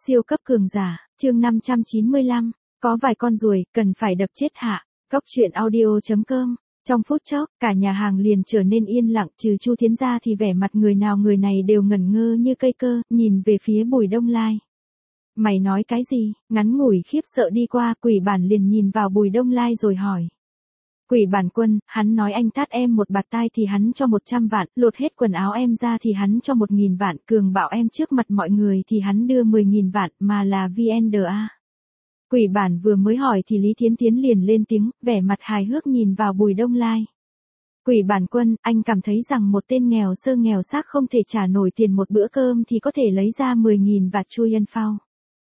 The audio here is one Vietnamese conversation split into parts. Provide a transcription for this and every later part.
Siêu cấp cường giả, chương 595, có vài con ruồi, cần phải đập chết hạ. Cóc truyện audio.com. Trong phút chốc, cả nhà hàng liền trở nên yên lặng, trừ Chu Thiến ra thì vẻ mặt người nào người này đều ngẩn ngơ như cây cơ, nhìn về phía Bùi Đông Lai. Mày nói cái gì? Ngắn ngủi khiếp sợ đi qua, Quỷ Bản liền nhìn vào Bùi Đông Lai rồi hỏi. Quỷ Bản quân, hắn nói anh tát em một bạt tai thì hắn cho 100 vạn, lột hết quần áo em ra thì hắn cho 1.000 vạn, cường bạo em trước mặt mọi người thì hắn đưa 10.000 vạn, mà là VNDA. Quỷ Bản vừa mới hỏi thì Lý Thiến Thiến liền lên tiếng, vẻ mặt hài hước nhìn vào Bùi Đông Lai. Quỷ Bản quân, anh cảm thấy rằng một tên nghèo sơ nghèo xác không thể trả nổi tiền một bữa cơm thì có thể lấy ra 10.000 vạt chui ân phao.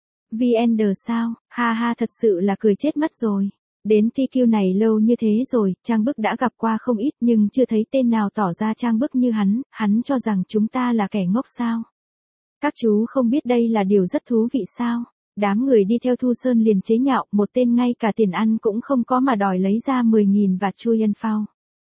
VN sao, ha ha, thật sự là cười chết mất rồi. Đến TQ này lâu như thế rồi, Trang Bức đã gặp qua không ít nhưng chưa thấy tên nào tỏ ra Trang Bức như hắn cho rằng chúng ta là kẻ ngốc sao. Các chú không biết đây là điều rất thú vị sao. Đám người đi theo Thu Sơn liền chế nhạo, một tên ngay cả tiền ăn cũng không có mà đòi lấy ra 10.000 vạt chui ân phao.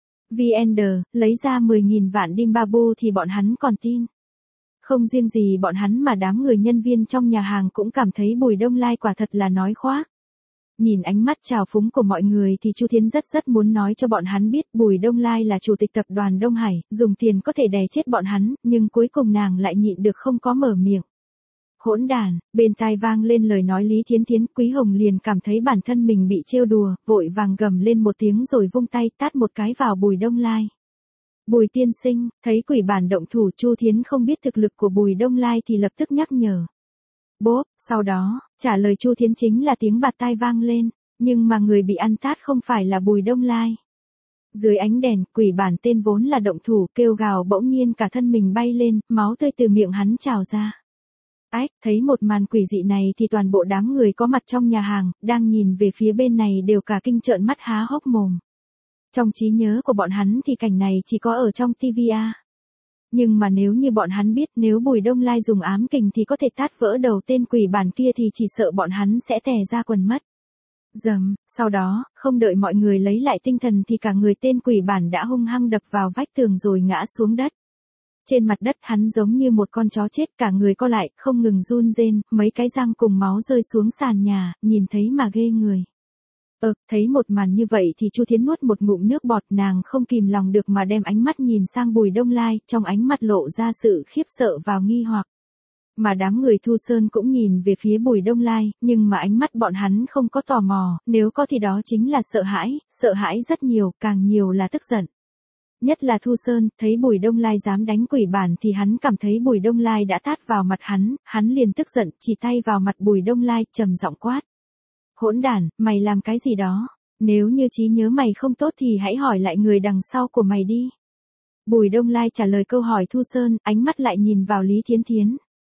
VN, lấy ra 10.000 vạn đinh ba bu thì bọn hắn còn tin. Không riêng gì bọn hắn mà đám người nhân viên trong nhà hàng cũng cảm thấy Bùi Đông Lai quả thật là nói khoác. Nhìn ánh mắt trào phúng của mọi người thì Chu Thiến rất muốn nói cho bọn hắn biết Bùi Đông Lai là chủ tịch tập đoàn Đông Hải, dùng tiền có thể đè chết bọn hắn, nhưng cuối cùng nàng lại nhịn được không có mở miệng. Hỗn đản, bên tai vang lên lời nói Lý Thiến Thiến, Quý Hồng liền cảm thấy bản thân mình bị trêu đùa, vội vàng gầm lên một tiếng rồi vung tay tát một cái vào Bùi Đông Lai. Bùi tiên sinh, thấy Quỷ Bản động thủ, Chu Thiến không biết thực lực của Bùi Đông Lai thì lập tức nhắc nhở. Bốp, sau đó, trả lời Chu Thiến chính là tiếng bạt tai vang lên, nhưng mà người bị ăn tát không phải là Bùi Đông Lai. Dưới ánh đèn, Quỷ Bản tên vốn là động thủ kêu gào bỗng nhiên cả thân mình bay lên, máu tươi từ miệng hắn trào ra. Ách, thấy một màn quỷ dị này thì toàn bộ đám người có mặt trong nhà hàng, đang nhìn về phía bên này đều cả kinh trợn mắt há hốc mồm. Trong trí nhớ của bọn hắn thì cảnh này chỉ có ở trong TVA. Nhưng mà nếu như bọn hắn biết nếu Bùi Đông Lai dùng ám kình thì có thể tát vỡ đầu tên Quỷ Bản kia thì chỉ sợ bọn hắn sẽ tè ra quần mất. Dầm, sau đó, không đợi mọi người lấy lại tinh thần thì cả người tên Quỷ Bản đã hung hăng đập vào vách tường rồi ngã xuống đất. Trên mặt đất hắn giống như một con chó chết, cả người co lại, không ngừng run rên, mấy cái răng cùng máu rơi xuống sàn nhà, nhìn thấy mà ghê người. Thấy một màn như vậy thì Chu Thiến nuốt một ngụm nước bọt, nàng không kìm lòng được mà đem ánh mắt nhìn sang Bùi Đông Lai, trong ánh mắt lộ ra sự khiếp sợ và nghi hoặc. Mà đám người Thu Sơn cũng nhìn về phía Bùi Đông Lai, nhưng mà ánh mắt bọn hắn không có tò mò, nếu có thì đó chính là sợ hãi rất nhiều, càng nhiều là tức giận. Nhất là Thu Sơn, thấy Bùi Đông Lai dám đánh Quỷ Bản thì hắn cảm thấy Bùi Đông Lai đã tát vào mặt hắn liền tức giận, chỉ tay vào mặt Bùi Đông Lai, trầm giọng quát. Hỗn đản, mày làm cái gì đó? Nếu như trí nhớ mày không tốt thì hãy hỏi lại người đằng sau của mày đi. Bùi Đông Lai trả lời câu hỏi Thu Sơn, ánh mắt lại nhìn vào Lý Thiến Thiến.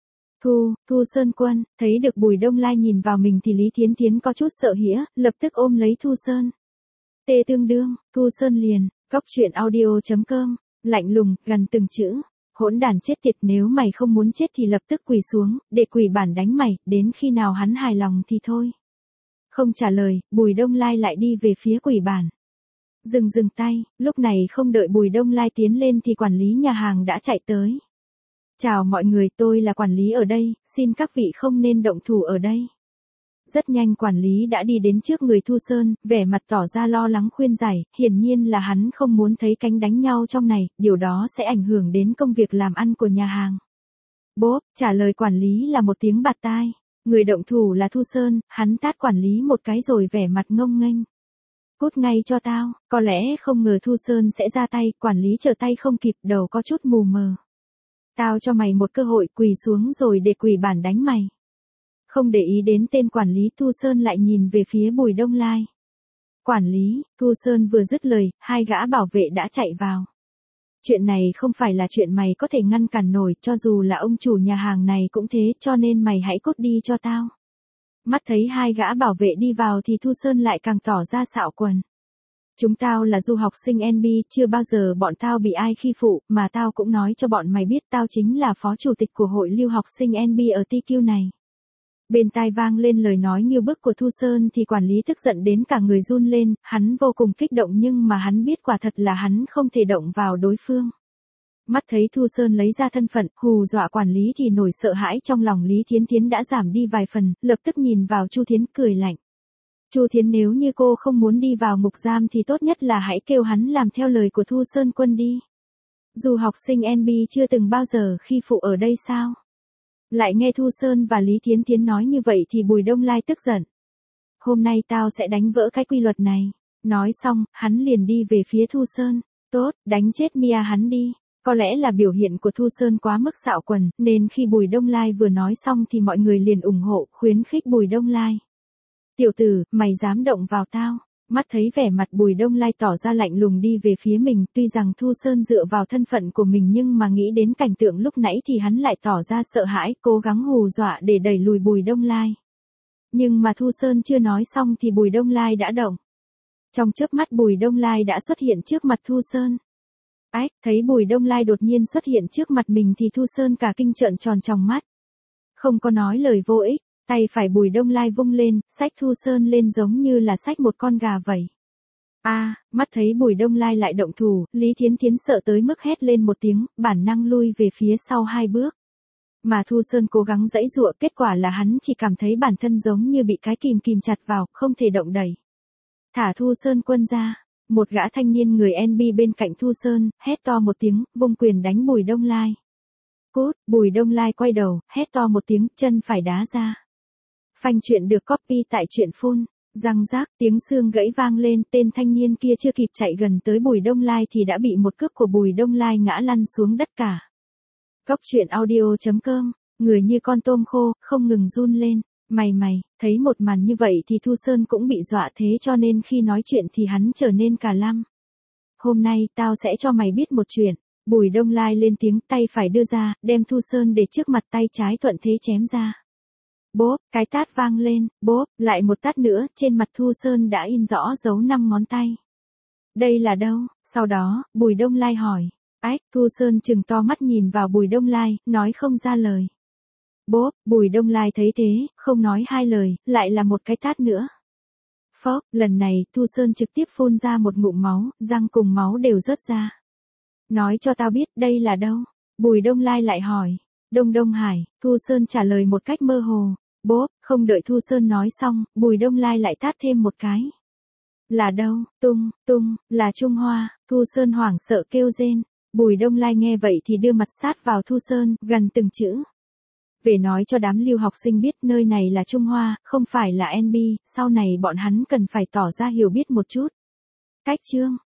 Thu Sơn quân, thấy được Bùi Đông Lai nhìn vào mình thì Lý Thiến Thiến có chút sợ hãi, lập tức ôm lấy Thu Sơn. Tê tương đương, Thu Sơn liền, cóc truyện audio.com, lạnh lùng, gần từng chữ. Hỗn đản chết tiệt, nếu mày không muốn chết thì lập tức quỳ xuống, để Quỷ Bản đánh mày, đến khi nào hắn hài lòng thì thôi. Không trả lời, Bùi Đông Lai lại đi về phía Quỷ Bản. Dừng tay, lúc này không đợi Bùi Đông Lai tiến lên thì quản lý nhà hàng đã chạy tới. Chào mọi người, tôi là quản lý ở đây, xin các vị không nên động thủ ở đây. Rất nhanh quản lý đã đi đến trước người Thu Sơn, vẻ mặt tỏ ra lo lắng khuyên giải, hiển nhiên là hắn không muốn thấy cánh đánh nhau trong này, điều đó sẽ ảnh hưởng đến công việc làm ăn của nhà hàng. Bốp, trả lời quản lý là một tiếng bạt tai. Người động thủ là Thu Sơn, hắn tát quản lý một cái rồi vẻ mặt ngông nghênh. Cút ngay cho tao, có lẽ không ngờ Thu Sơn sẽ ra tay, quản lý trở tay không kịp, đầu có chút mù mờ. Tao cho mày một cơ hội, quỳ xuống rồi để Quỷ Bản đánh mày. Không để ý đến tên quản lý, Thu Sơn lại nhìn về phía Bùi Đông Lai. Quản lý, Thu Sơn vừa dứt lời, hai gã bảo vệ đã chạy vào. Chuyện này không phải là chuyện mày có thể ngăn cản nổi, cho dù là ông chủ nhà hàng này cũng thế, cho nên mày hãy cút đi cho tao. Mắt thấy hai gã bảo vệ đi vào thì Thu Sơn lại càng tỏ ra xạo quần. Chúng tao là du học sinh NB, chưa bao giờ bọn tao bị ai khi phụ, mà tao cũng nói cho bọn mày biết tao chính là phó chủ tịch của hội lưu học sinh NB ở TQ này. Bên tai vang lên lời nói như bức của Thu Sơn thì quản lý tức giận đến cả người run lên, hắn vô cùng kích động nhưng mà hắn biết quả thật là hắn không thể động vào đối phương. Mắt thấy Thu Sơn lấy ra thân phận, hù dọa quản lý thì nổi sợ hãi trong lòng Lý Thiến Thiến đã giảm đi vài phần, lập tức nhìn vào Chu Thiến cười lạnh. Chu Thiến, nếu như cô không muốn đi vào ngục giam thì tốt nhất là hãy kêu hắn làm theo lời của Thu Sơn Quân đi. Dù học sinh NB chưa từng bao giờ khi phụ ở đây sao? Lại nghe Thu Sơn và Lý Thiến Thiến nói như vậy thì Bùi Đông Lai tức giận. Hôm nay tao sẽ đánh vỡ cái quy luật này. Nói xong, hắn liền đi về phía Thu Sơn. Tốt, đánh chết Mia hắn đi. Có lẽ là biểu hiện của Thu Sơn quá mức xạo quần, nên khi Bùi Đông Lai vừa nói xong thì mọi người liền ủng hộ, khuyến khích Bùi Đông Lai. Tiểu tử, mày dám động vào tao. Mắt thấy vẻ mặt Bùi Đông Lai tỏ ra lạnh lùng đi về phía mình, tuy rằng Thu Sơn dựa vào thân phận của mình nhưng mà nghĩ đến cảnh tượng lúc nãy thì hắn lại tỏ ra sợ hãi, cố gắng hù dọa để đẩy lùi Bùi Đông Lai. Nhưng mà Thu Sơn chưa nói xong thì Bùi Đông Lai đã động. Trong chớp mắt Bùi Đông Lai đã xuất hiện trước mặt Thu Sơn. Ách, thấy Bùi Đông Lai đột nhiên xuất hiện trước mặt mình thì Thu Sơn cả kinh trợn tròn tròng mắt. Không có nói lời vô ích, tay phải Bùi Đông Lai vung lên, xách Thu Sơn lên giống như là xách một con gà vậy. Mắt thấy Bùi Đông Lai lại động thủ, Lý Thiến Thiến sợ tới mức hét lên một tiếng, bản năng lui về phía sau 2 bước. Mà Thu Sơn cố gắng giãy giụa, kết quả là hắn chỉ cảm thấy bản thân giống như bị cái kìm kìm chặt vào, không thể động đẩy. Thả Thu Sơn Quân ra. Một gã thanh niên người NB bên cạnh Thu Sơn, hét to một tiếng, vung quyền đánh Bùi Đông Lai. Cút, Bùi Đông Lai quay đầu, hét to một tiếng, chân phải đá ra. Phanh. Chuyện được copy tại truyện phun. Răng rác, tiếng xương gãy vang lên, tên thanh niên kia chưa kịp chạy gần tới Bùi Đông Lai thì đã bị một cước của Bùi Đông Lai ngã lăn xuống đất cả. Cóc truyện audio.com, người như con tôm khô, không ngừng run lên. Mày, thấy một màn như vậy thì Thu Sơn cũng bị dọa, thế cho nên khi nói chuyện thì hắn trở nên cả lăm. Hôm nay, tao sẽ cho mày biết một chuyện. Bùi Đông Lai lên tiếng, tay phải đưa ra, đem Thu Sơn để trước mặt, tay trái thuận thế chém ra. Bốp, cái tát vang lên, bốp, lại một tát nữa, trên mặt Thu Sơn đã in rõ dấu 5 ngón tay. Đây là đâu? Sau đó, Bùi Đông Lai hỏi. Ách, Thu Sơn trừng to mắt nhìn vào Bùi Đông Lai, nói không ra lời. Bốp, Bùi Đông Lai thấy thế, không nói 2 lời, lại là một cái tát nữa. Phốc, lần này, Thu Sơn trực tiếp phun ra một ngụm máu, răng cùng máu đều rớt ra. Nói cho tao biết, đây là đâu? Bùi Đông Lai lại hỏi. Đông Hải, Thu Sơn trả lời một cách mơ hồ. Bốp, không đợi Thu Sơn nói xong, Bùi Đông Lai lại tát thêm một cái. Là đâu? Tung, là Trung Hoa. Thu Sơn hoảng sợ kêu rên. Bùi Đông Lai nghe vậy thì đưa mặt sát vào Thu Sơn, gần từng chữ. Về nói cho đám lưu học sinh biết nơi này là Trung Hoa, không phải là NB, sau này bọn hắn cần phải tỏ ra hiểu biết một chút. Cách chương.